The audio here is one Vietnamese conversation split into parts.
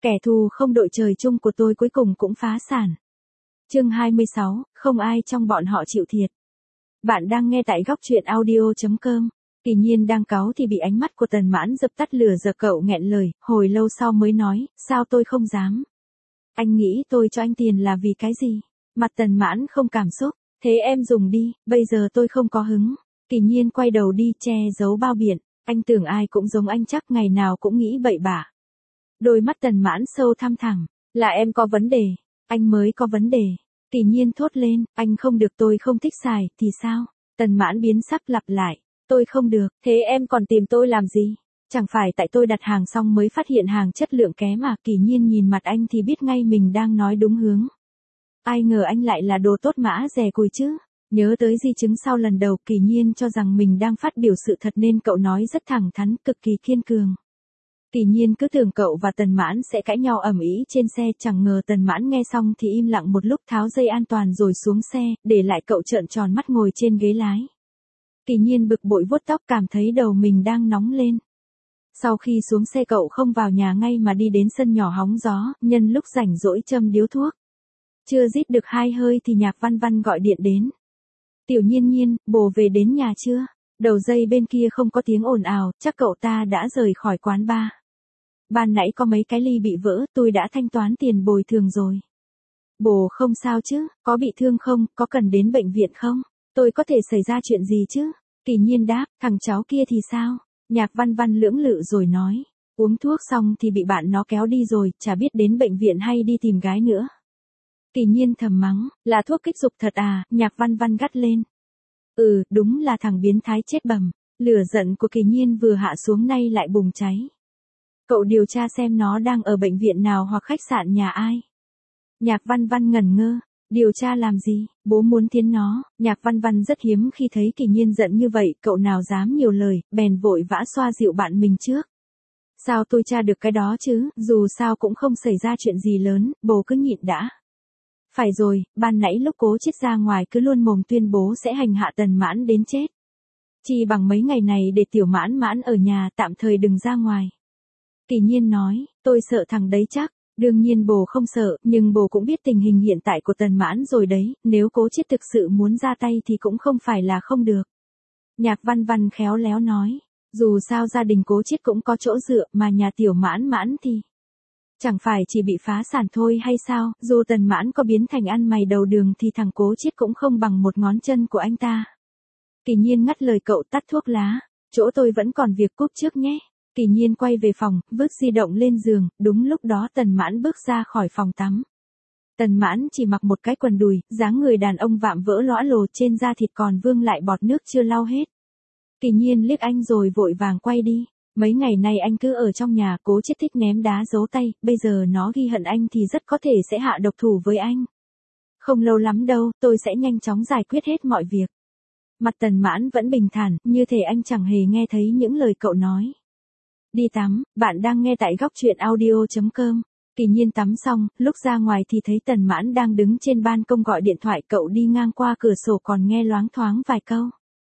Kẻ thù không đội trời chung của tôi cuối cùng cũng phá sản. Chương 26, không ai trong bọn họ chịu thiệt. Bạn đang nghe tại góc truyện audio.com. Kỳ Nhiên đang cáu thì bị ánh mắt của Tần Mãn dập tắt lửa giận, cậu nghẹn lời, hồi lâu sau mới nói, sao tôi không dám. Anh nghĩ tôi cho anh tiền là vì cái gì? Mặt Tần Mãn không cảm xúc, thế em dùng đi, bây giờ tôi không có hứng. Kỳ Nhiên quay đầu đi che giấu bao biện, anh tưởng ai cũng giống anh chắc ngày nào cũng nghĩ bậy bạ. Đôi mắt Tần Mãn sâu thăm thẳm, là em có vấn đề, anh mới có vấn đề. Kỳ Nhiên thốt lên, anh không được, tôi không thích xài, thì sao? Tần Mãn biến sắc lặp lại, tôi không được, thế em còn tìm tôi làm gì? Chẳng phải tại tôi đặt hàng xong mới phát hiện hàng chất lượng kém mà. Kỳ Nhiên nhìn mặt anh thì biết ngay mình đang nói đúng hướng. Ai ngờ anh lại là đồ tốt mã rẻ cùi chứ. Nhớ tới di chứng sau lần đầu, Kỳ Nhiên cho rằng mình đang phát biểu sự thật nên cậu nói rất thẳng thắn, cực kỳ kiên cường. Kỳ Nhiên cứ tưởng cậu và Tần Mãn sẽ cãi nhau ầm ĩ trên xe, chẳng ngờ Tần Mãn nghe xong thì im lặng một lúc, tháo dây an toàn rồi xuống xe, để lại cậu trợn tròn mắt ngồi trên ghế lái. Kỳ Nhiên bực bội vuốt tóc, cảm thấy đầu mình đang nóng lên. Sau khi xuống xe cậu không vào nhà ngay mà đi đến sân nhỏ hóng gió, nhân lúc rảnh rỗi châm điếu thuốc. Chưa rít được 2 hơi thì Nhạc Văn Văn gọi điện đến. Tiểu Nhiên Nhiên, bồ về đến nhà chưa? Đầu dây bên kia không có tiếng ồn ào, chắc cậu ta đã rời khỏi quán bar. Ban nãy có mấy cái ly bị vỡ, tôi đã thanh toán tiền bồi thường rồi. Bồ không sao chứ, có bị thương không, có cần đến bệnh viện không? Tôi có thể xảy ra chuyện gì chứ? Kỳ Nhiên đáp, thằng cháu kia thì sao? Nhạc Văn Văn lưỡng lự rồi nói, uống thuốc xong thì bị bạn nó kéo đi rồi, chả biết đến bệnh viện hay đi tìm gái nữa. Kỳ Nhiên thầm mắng, là thuốc kích dục thật à? Nhạc Văn Văn gắt lên. Đúng là thằng biến thái chết bầm. Lửa giận của Kỳ Nhiên vừa hạ xuống nay lại bùng cháy. Cậu điều tra xem nó đang ở bệnh viện nào hoặc khách sạn nhà ai. Nhạc Văn Văn ngẩn ngơ, điều tra làm gì, bố muốn thiến nó. Nhạc Văn Văn rất hiếm khi thấy Kỳ Nhiên giận như vậy, cậu nào dám nhiều lời, bèn vội vã xoa dịu bạn mình trước. Sao tôi tra được cái đó chứ, dù sao cũng không xảy ra chuyện gì lớn, bố cứ nhịn đã. Phải rồi, ban nãy lúc Cố Chiết ra ngoài cứ luôn mồm tuyên bố sẽ hành hạ Tần Mãn đến chết. Chỉ bằng mấy ngày này để Tiểu Mãn Mãn ở nhà tạm thời đừng ra ngoài. Kỳ Nhiên nói, tôi sợ thằng đấy chắc. Đương nhiên bồ không sợ, nhưng bồ cũng biết tình hình hiện tại của Tần Mãn rồi đấy, nếu Cố Chiết thực sự muốn ra tay thì cũng không phải là không được. Nhạc Văn Văn khéo léo nói, dù sao gia đình Cố Chiết cũng có chỗ dựa, mà nhà Tiểu Mãn Mãn thì chẳng phải chỉ bị phá sản thôi hay sao? Dù Tần Mãn có biến thành ăn mày đầu đường thì thằng Cố Chiết cũng không bằng một ngón chân của anh ta. Kỳ Nhiên ngắt lời cậu, tắt thuốc lá, chỗ tôi vẫn còn việc, cúp trước nhé. Kỳ Nhiên quay về phòng, vứt di động lên giường, đúng lúc đó Tần Mãn bước ra khỏi phòng tắm. Tần Mãn chỉ mặc một cái quần đùi, dáng người đàn ông vạm vỡ lõa lồ, trên da thịt còn vương lại bọt nước chưa lau hết. Kỳ Nhiên liếc anh rồi vội vàng quay đi. Mấy ngày nay anh cứ ở trong nhà, Cố Chiết thích ném đá giấu tay, bây giờ nó ghi hận anh thì rất có thể sẽ hạ độc thủ với anh. Không lâu lắm đâu, tôi sẽ nhanh chóng giải quyết hết mọi việc. Mặt Tần Mãn vẫn bình thản, như thể anh chẳng hề nghe thấy những lời cậu nói. Đi tắm, bạn đang nghe tại góc truyện audio.com. Kỳ Nhiên tắm xong, lúc ra ngoài thì thấy Tần Mãn đang đứng trên ban công gọi điện thoại, cậu đi ngang qua cửa sổ còn nghe loáng thoáng vài câu.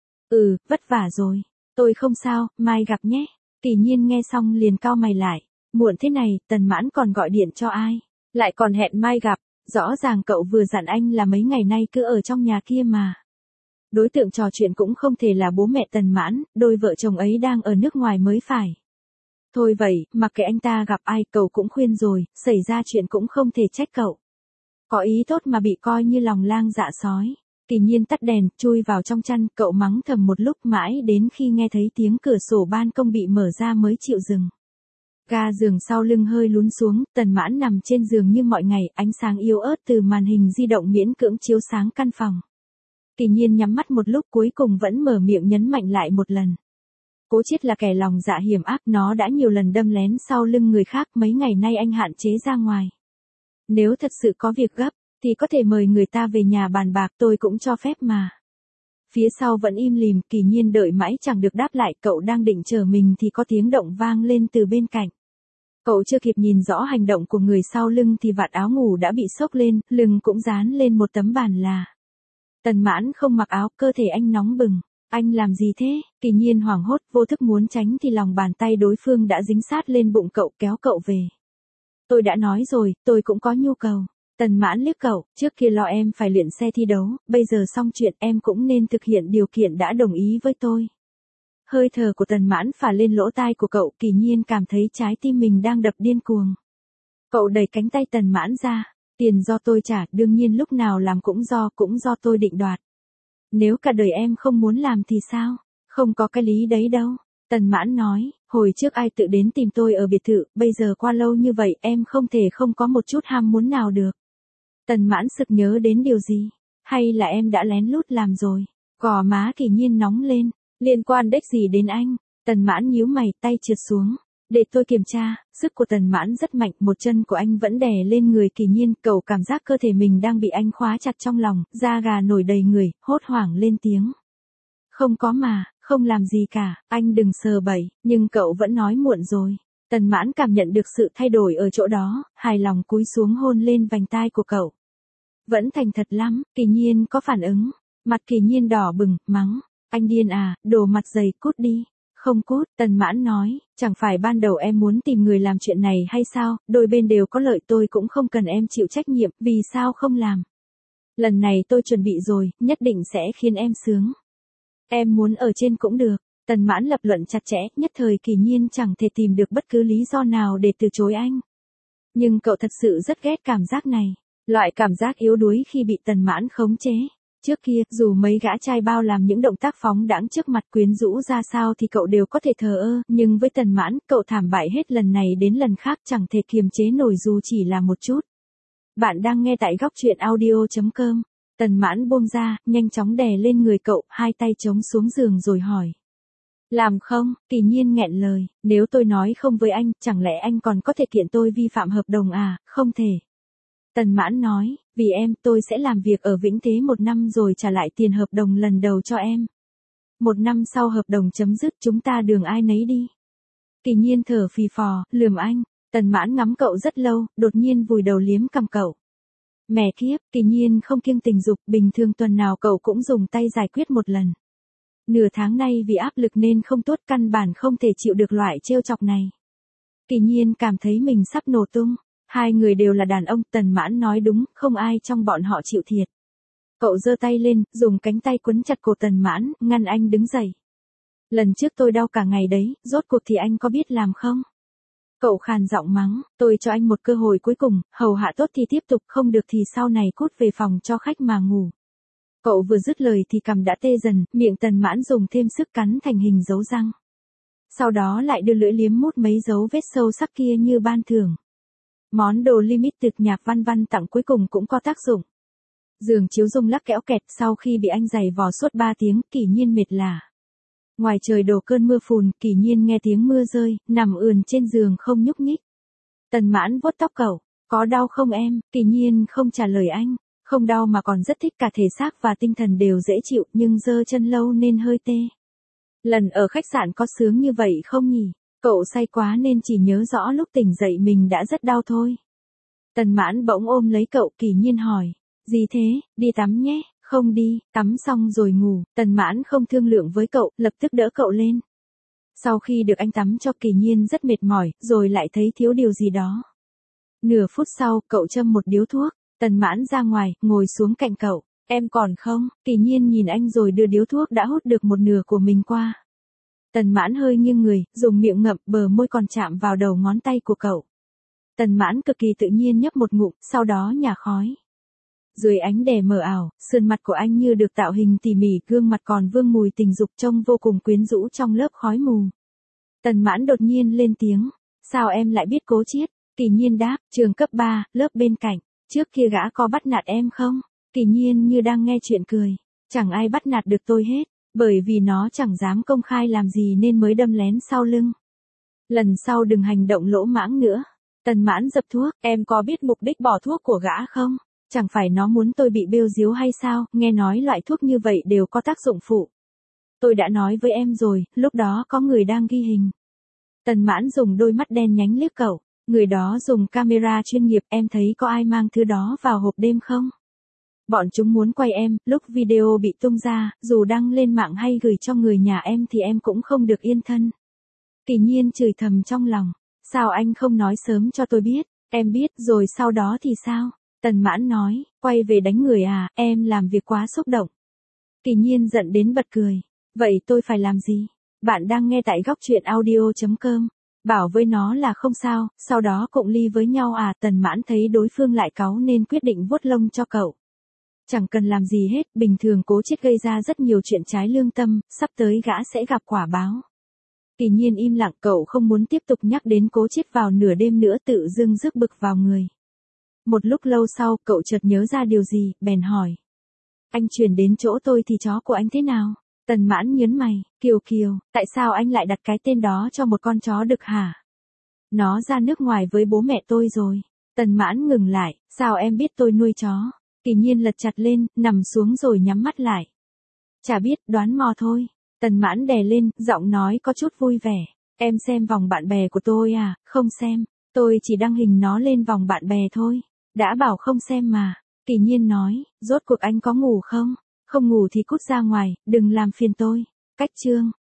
Vất vả rồi. Tôi không sao, mai gặp nhé. Kỳ Nhiên nghe xong liền cau mày lại. Muộn thế này, Tần Mãn còn gọi điện cho ai? Lại còn hẹn mai gặp. Rõ ràng cậu vừa dặn anh là mấy ngày nay cứ ở trong nhà kia mà. Đối tượng trò chuyện cũng không thể là bố mẹ Tần Mãn, đôi vợ chồng ấy đang ở nước ngoài mới phải. Thôi vậy, mặc kệ anh ta gặp ai, cậu cũng khuyên rồi, xảy ra chuyện cũng không thể trách cậu. Có ý tốt mà bị coi như lòng lang dạ sói. Kỳ Nhiên tắt đèn, chui vào trong chăn, cậu mắng thầm một lúc mãi đến khi nghe thấy tiếng cửa sổ ban công bị mở ra mới chịu dừng. Ga giường sau lưng hơi lún xuống, Tần Mãn nằm trên giường như mọi ngày, ánh sáng yếu ớt từ màn hình di động miễn cưỡng chiếu sáng căn phòng. Kỳ Nhiên nhắm mắt một lúc cuối cùng vẫn mở miệng nhấn mạnh lại một lần. Cố Chiết là kẻ lòng dạ hiểm ác, nó đã nhiều lần đâm lén sau lưng người khác, mấy ngày nay anh hạn chế ra ngoài. Nếu thật sự có việc gấp, thì có thể mời người ta về nhà bàn bạc, tôi cũng cho phép mà. Phía sau vẫn im lìm, Kỳ Nhiên đợi mãi chẳng được đáp lại, cậu đang định chờ mình thì có tiếng động vang lên từ bên cạnh. Cậu chưa kịp nhìn rõ hành động của người sau lưng thì vạt áo ngủ đã bị xốc lên, lưng cũng dán lên một tấm bàn là. Tần Mãn không mặc áo, cơ thể anh nóng bừng. Anh làm gì thế? Kỳ Nhiên hoảng hốt, vô thức muốn tránh thì lòng bàn tay đối phương đã dính sát lên bụng cậu, kéo cậu về. Tôi đã nói rồi, tôi cũng có nhu cầu. Tần Mãn liếc cậu, trước kia lo em phải luyện xe thi đấu, bây giờ xong chuyện em cũng nên thực hiện điều kiện đã đồng ý với tôi. Hơi thở của Tần Mãn phả lên lỗ tai của cậu, Kỳ Nhiên cảm thấy trái tim mình đang đập điên cuồng. Cậu đẩy cánh tay Tần Mãn ra, tiền do tôi trả, đương nhiên lúc nào làm cũng do tôi định đoạt. Nếu cả đời em không muốn làm thì sao? Không có cái lý đấy đâu. Tần Mãn nói, hồi trước ai tự đến tìm tôi ở biệt thự, bây giờ qua lâu như vậy em không thể không có một chút ham muốn nào được. Tần Mãn sực nhớ đến điều gì? Hay là em đã lén lút làm rồi? Gò má Kỳ Nhiên nóng lên, liên quan đếch gì đến anh? Tần Mãn nhíu mày, tay trượt xuống. Để tôi kiểm tra, sức của Tần Mãn rất mạnh, một chân của anh vẫn đè lên người Kỳ Nhiên, cậu cảm giác cơ thể mình đang bị anh khóa chặt trong lòng, da gà nổi đầy người, hốt hoảng lên tiếng. Không có mà, không làm gì cả, anh đừng sờ bẫy, nhưng cậu vẫn nói muộn rồi. Tần Mãn cảm nhận được sự thay đổi ở chỗ đó, hài lòng cúi xuống hôn lên vành tai của cậu. Vẫn thành thật lắm, Kỳ Nhiên có phản ứng. Mặt Kỳ Nhiên đỏ bừng, mắng. Anh điên à, đồ mặt dày, cút đi. Không cút, Tần Mãn nói, chẳng phải ban đầu em muốn tìm người làm chuyện này hay sao, đôi bên đều có lợi, tôi cũng không cần em chịu trách nhiệm, vì sao không làm. Lần này tôi chuẩn bị rồi, nhất định sẽ khiến em sướng. Em muốn ở trên cũng được. Tần Mãn lập luận chặt chẽ, nhất thời Kỳ Nhiên chẳng thể tìm được bất cứ lý do nào để từ chối anh. Nhưng cậu thật sự rất ghét cảm giác này, loại cảm giác yếu đuối khi bị Tần Mãn khống chế. Trước kia, dù mấy gã trai bao làm những động tác phóng đãng trước mặt quyến rũ ra sao thì cậu đều có thể thờ ơ, nhưng với Tần Mãn, cậu thảm bại hết lần này đến lần khác, chẳng thể kiềm chế nổi dù chỉ là một chút. Bạn đang nghe tại góc truyện audio.com. Tần Mãn buông ra, nhanh chóng đè lên người cậu, hai tay chống xuống giường rồi hỏi. Làm không? Kỳ Nhiên nghẹn lời, nếu tôi nói không với anh, chẳng lẽ anh còn có thể kiện tôi vi phạm hợp đồng à? Không thể. Tần Mãn nói, vì em, tôi sẽ làm việc ở Vĩnh Thế 1 năm rồi trả lại tiền hợp đồng lần đầu cho em. 1 năm sau hợp đồng chấm dứt, chúng ta đường ai nấy đi. Kỳ Nhiên thở phì phò, lườm anh. Tần Mãn ngắm cậu rất lâu, đột nhiên vùi đầu liếm cằm cậu. Mẹ kiếp, Kỳ Nhiên không kiêng tình dục, bình thường tuần nào cậu cũng dùng tay giải quyết một lần. Nửa tháng nay vì áp lực nên không tốt, căn bản không thể chịu được loại trêu chọc này. Kỳ Nhiên cảm thấy mình sắp nổ tung. Hai người đều là đàn ông, Tần Mãn nói đúng, không ai trong bọn họ chịu thiệt. Cậu giơ tay lên, dùng cánh tay quấn chặt cổ Tần Mãn, ngăn anh đứng dậy. Lần trước tôi đau cả ngày đấy, rốt cuộc thì anh có biết làm không? Cậu khàn giọng mắng, tôi cho anh một cơ hội cuối cùng, hầu hạ tốt thì tiếp tục, không được thì sau này cút về phòng cho khách mà ngủ. Cậu vừa dứt lời thì cằm đã tê dần, miệng Tần Mãn dùng thêm sức cắn thành hình dấu răng. Sau đó lại đưa lưỡi liếm mút mấy dấu vết sâu sắc kia như ban thưởng. Món đồ limited nhạc văn văn tặng cuối cùng cũng có tác dụng. Giường chiếu rung lắc kẽo kẹt, sau khi bị anh giày vò suốt 3 tiếng, Kỳ Nhiên mệt lả. Ngoài trời đổ cơn mưa phùn, Kỳ Nhiên nghe tiếng mưa rơi, nằm ườn trên giường không nhúc nhích. Tần Mãn vuốt tóc cậu, có đau không em? Kỳ Nhiên không trả lời anh, không đau mà còn rất thích, cả thể xác và tinh thần đều dễ chịu, nhưng giơ chân lâu nên hơi tê. Lần ở khách sạn có sướng như vậy không nhỉ? Cậu say quá nên chỉ nhớ rõ lúc tỉnh dậy mình đã rất đau thôi. Tần Mãn bỗng ôm lấy cậu, Kỳ Nhiên hỏi. Gì thế, đi tắm nhé, không đi, tắm xong rồi ngủ. Tần Mãn không thương lượng với cậu, lập tức đỡ cậu lên. Sau khi được anh tắm cho, Kỳ Nhiên rất mệt mỏi, rồi lại thấy thiếu điều gì đó. Nửa phút sau, cậu châm một điếu thuốc. Tần Mãn ra ngoài, ngồi xuống cạnh cậu. Em còn không? Kỳ Nhiên nhìn anh rồi đưa điếu thuốc đã hút được một nửa của mình qua. Tần Mãn hơi nghiêng người, dùng miệng ngậm, bờ môi còn chạm vào đầu ngón tay của cậu. Tần Mãn cực kỳ tự nhiên nhấp một ngụm, sau đó nhả khói. Dưới ánh đèn mờ ảo, sườn mặt của anh như được tạo hình tỉ mỉ, gương mặt còn vương mùi tình dục, trông vô cùng quyến rũ trong lớp khói mù. Tần Mãn đột nhiên lên tiếng, sao em lại biết cố chiết? Kỳ Nhiên đáp, trường cấp 3, lớp bên cạnh, trước kia gã có bắt nạt em không? Kỳ Nhiên như đang nghe chuyện cười, chẳng ai bắt nạt được tôi hết. Bởi vì nó chẳng dám công khai làm gì nên mới đâm lén sau lưng. Lần sau đừng hành động lỗ mãng nữa. Tần Mãn dập thuốc, em có biết mục đích bỏ thuốc của gã không? Chẳng phải nó muốn tôi bị bêu díu hay sao, nghe nói loại thuốc như vậy đều có tác dụng phụ. Tôi đã nói với em rồi, lúc đó có người đang ghi hình. Tần Mãn dùng đôi mắt đen nhánh liếc cậu, người đó dùng camera chuyên nghiệp, em thấy có ai mang thứ đó vào hộp đêm không? Bọn chúng muốn quay em, lúc video bị tung ra, dù đăng lên mạng hay gửi cho người nhà em thì em cũng không được yên thân. Kỳ Nhiên chửi thầm trong lòng, sao anh không nói sớm cho tôi biết, Em biết rồi sau đó thì sao? Tần Mãn nói, quay về đánh người à, em làm việc quá xúc động. Kỳ Nhiên giận đến bật cười. Vậy tôi phải làm gì? Bạn đang nghe tại góc truyện audio.com. Bảo với nó là không sao, sau đó cụng ly với nhau à? Tần Mãn thấy đối phương lại cáu nên quyết định vuốt lông cho cậu. Chẳng cần làm gì hết, bình thường Cố Chiết gây ra rất nhiều chuyện trái lương tâm, sắp tới gã sẽ gặp quả báo. Kỳ Nhiên im lặng, cậu không muốn tiếp tục nhắc đến Cố Chiết vào nửa đêm nữa, tự dưng rước bực vào người. Một lúc lâu sau, cậu chợt nhớ ra điều gì, bèn hỏi. Anh chuyển đến chỗ tôi thì chó của anh thế nào? Tần Mãn nhớn mày, Kiều Kiều, tại sao anh lại đặt cái tên đó cho một con chó đực hả? Nó ra nước ngoài với bố mẹ tôi rồi. Tần Mãn ngừng lại, sao em biết tôi nuôi chó? Kỳ Nhiên lật chặt lên, nằm xuống rồi nhắm mắt lại. Chả biết, đoán mò thôi. Tần Mãn đè lên, giọng nói có chút vui vẻ. Em xem vòng bạn bè của tôi à? Không xem, tôi chỉ đăng hình nó lên vòng bạn bè thôi. Đã bảo không xem mà. Kỳ Nhiên nói, rốt cuộc anh có ngủ không? Không ngủ thì cút ra ngoài, đừng làm phiền tôi. Cách chương.